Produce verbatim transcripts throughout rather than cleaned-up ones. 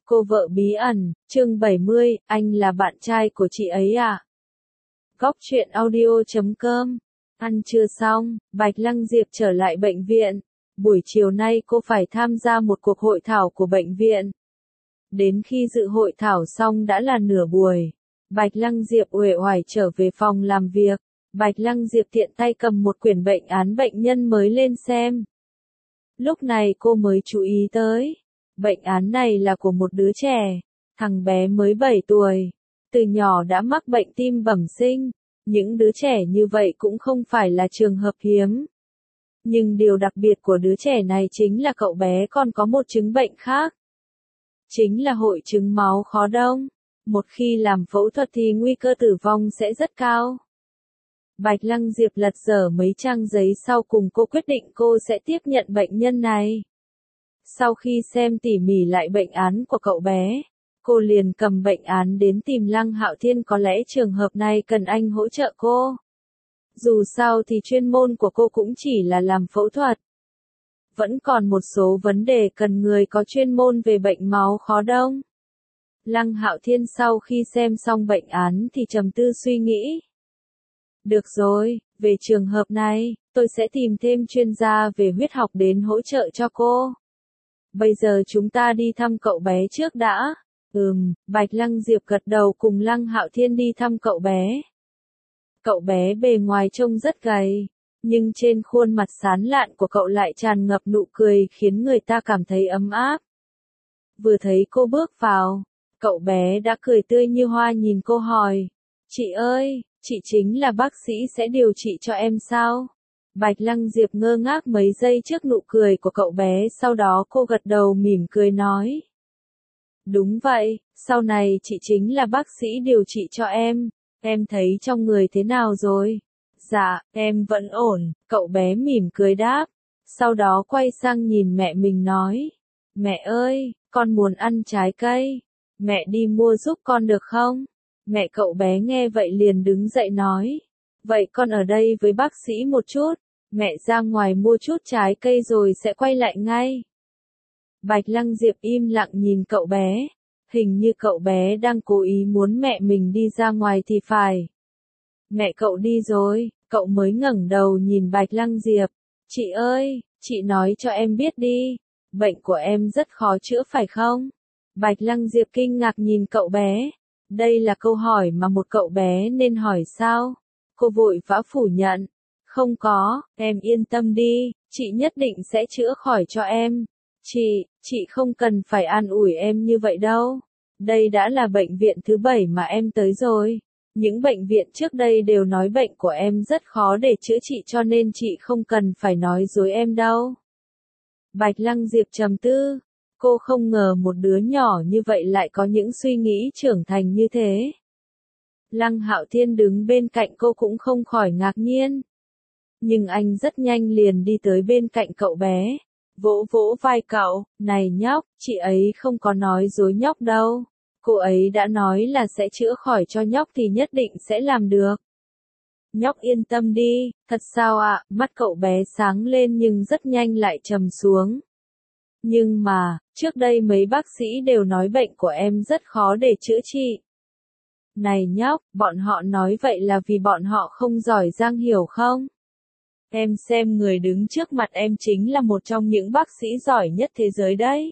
Cô vợ bí ẩn, chương bảy mươi, anh là bạn trai của chị ấy à? Góc truyện audio chấm com. Ăn trưa xong, Bạch Lăng Diệp trở lại bệnh viện. Buổi chiều nay cô phải tham gia một cuộc hội thảo của bệnh viện. Đến khi dự hội thảo xong đã là nửa buổi. Bạch Lăng Diệp uể oải trở về phòng làm việc. Bạch Lăng Diệp tiện tay cầm một quyển bệnh án bệnh nhân mới lên xem. Lúc này cô mới chú ý tới. Bệnh án này là của một đứa trẻ. Thằng bé mới bảy tuổi. Từ nhỏ đã mắc bệnh tim bẩm sinh. Những đứa trẻ như vậy cũng không phải là trường hợp hiếm. Nhưng điều đặc biệt của đứa trẻ này chính là cậu bé còn có một chứng bệnh khác. Chính là hội chứng máu khó đông. Một khi làm phẫu thuật thì nguy cơ tử vong sẽ rất cao. Bạch Lăng Diệp lật dở mấy trang giấy sau cùng cô quyết định cô sẽ tiếp nhận bệnh nhân này. Sau khi xem tỉ mỉ lại bệnh án của cậu bé, cô liền cầm bệnh án đến tìm Lăng Hạo Thiên, có lẽ trường hợp này cần anh hỗ trợ cô. Dù sao thì chuyên môn của cô cũng chỉ là làm phẫu thuật. Vẫn còn một số vấn đề cần người có chuyên môn về bệnh máu khó đông. Lăng Hạo Thiên sau khi xem xong bệnh án thì trầm tư suy nghĩ. Được rồi, về trường hợp này, tôi sẽ tìm thêm chuyên gia về huyết học đến hỗ trợ cho cô. Bây giờ chúng ta đi thăm cậu bé trước đã. Ừm, Bạch Lăng Diệp gật đầu cùng Lăng Hạo Thiên đi thăm cậu bé. Cậu bé bề ngoài trông rất gầy, nhưng trên khuôn mặt sán lạn của cậu lại tràn ngập nụ cười khiến người ta cảm thấy ấm áp. Vừa thấy cô bước vào, cậu bé đã cười tươi như hoa nhìn cô hỏi. Chị ơi, chị chính là bác sĩ sẽ điều trị cho em sao? Bạch Lăng Diệp ngơ ngác mấy giây trước nụ cười của cậu bé, sau đó cô gật đầu mỉm cười nói. Đúng vậy, sau này chị chính là bác sĩ điều trị cho em, em thấy trong người thế nào rồi? Dạ, em vẫn ổn, cậu bé mỉm cười đáp, sau đó quay sang nhìn mẹ mình nói. Mẹ ơi, con muốn ăn trái cây, mẹ đi mua giúp con được không? Mẹ cậu bé nghe vậy liền đứng dậy nói. Vậy con ở đây với bác sĩ một chút. Mẹ ra ngoài mua chút trái cây rồi sẽ quay lại ngay. Bạch Lăng Diệp im lặng nhìn cậu bé. Hình như cậu bé đang cố ý muốn mẹ mình đi ra ngoài thì phải. Mẹ cậu đi rồi, cậu mới ngẩng đầu nhìn Bạch Lăng Diệp. Chị ơi, chị nói cho em biết đi. Bệnh của em rất khó chữa phải không? Bạch Lăng Diệp kinh ngạc nhìn cậu bé. Đây là câu hỏi mà một cậu bé nên hỏi sao? Cô vội vã phủ nhận. Không có, em yên tâm đi, chị nhất định sẽ chữa khỏi cho em. Chị, chị không cần phải an ủi em như vậy đâu. Đây đã là bệnh viện thứ bảy mà em tới rồi. Những bệnh viện trước đây đều nói bệnh của em rất khó để chữa trị cho nên chị không cần phải nói dối em đâu. Bạch Lăng Diệp trầm tư. Cô không ngờ một đứa nhỏ như vậy lại có những suy nghĩ trưởng thành như thế. Lăng Hạo Thiên đứng bên cạnh cô cũng không khỏi ngạc nhiên. Nhưng anh rất nhanh liền đi tới bên cạnh cậu bé. Vỗ vỗ vai cậu, này nhóc, chị ấy không có nói dối nhóc đâu. Cô ấy đã nói là sẽ chữa khỏi cho nhóc thì nhất định sẽ làm được. Nhóc yên tâm đi, thật sao ạ? Mắt cậu bé sáng lên nhưng rất nhanh lại trầm xuống. Nhưng mà, trước đây mấy bác sĩ đều nói bệnh của em rất khó để chữa trị. Này nhóc, bọn họ nói vậy là vì bọn họ không giỏi giang hiểu không? Em xem người đứng trước mặt em chính là một trong những bác sĩ giỏi nhất thế giới đấy.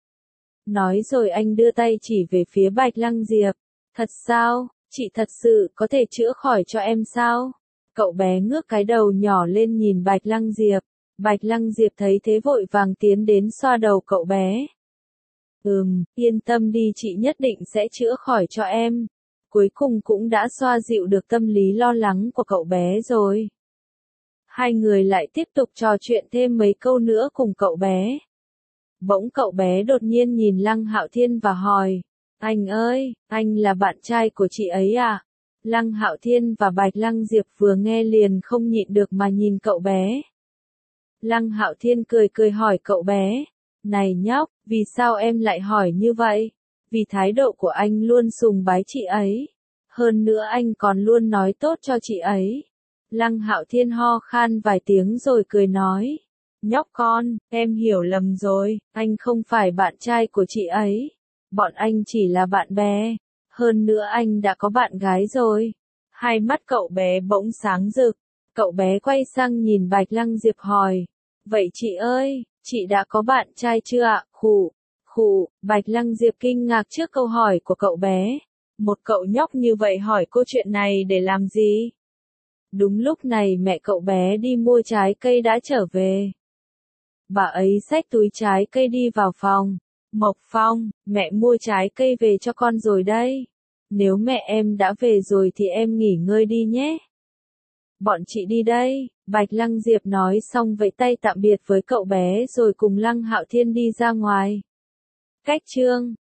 Nói rồi anh đưa tay chỉ về phía Bạch Lăng Diệp. Thật sao, chị thật sự có thể chữa khỏi cho em sao? Cậu bé ngước cái đầu nhỏ lên nhìn Bạch Lăng Diệp. Bạch Lăng Diệp thấy thế vội vàng tiến đến xoa đầu cậu bé. Ừm, yên tâm đi, chị nhất định sẽ chữa khỏi cho em. Cuối cùng cũng đã xoa dịu được tâm lý lo lắng của cậu bé rồi. Hai người lại tiếp tục trò chuyện thêm mấy câu nữa cùng cậu bé. Bỗng cậu bé đột nhiên nhìn Lăng Hạo Thiên và hỏi. Anh ơi, anh là bạn trai của chị ấy à? Lăng Hạo Thiên và Bạch Lăng Diệp vừa nghe liền không nhịn được mà nhìn cậu bé. Lăng Hạo Thiên cười cười hỏi cậu bé. Này nhóc, vì sao em lại hỏi như vậy? Vì thái độ của anh luôn sùng bái chị ấy. Hơn nữa anh còn luôn nói tốt cho chị ấy. Lăng Hạo Thiên ho khan vài tiếng rồi cười nói. Nhóc con, em hiểu lầm rồi, anh không phải bạn trai của chị ấy. Bọn anh chỉ là bạn bè. Hơn nữa anh đã có bạn gái rồi. Hai mắt cậu bé bỗng sáng rực. Cậu bé quay sang nhìn Bạch Lăng Diệp hỏi. Vậy chị ơi, chị đã có bạn trai chưa ạ? Khụ, khụ, Bạch Lăng Diệp kinh ngạc trước câu hỏi của cậu bé. Một cậu nhóc như vậy hỏi cô chuyện này để làm gì? Đúng lúc này mẹ cậu bé đi mua trái cây đã trở về. Bà ấy xách túi trái cây đi vào phòng. Mộc Phong, mẹ mua trái cây về cho con rồi đây. Nếu mẹ em đã về rồi thì em nghỉ ngơi đi nhé. Bọn chị đi đây, Bạch Lăng Diệp nói xong vẫy tay tạm biệt với cậu bé rồi cùng Lăng Hạo Thiên đi ra ngoài. Cách chương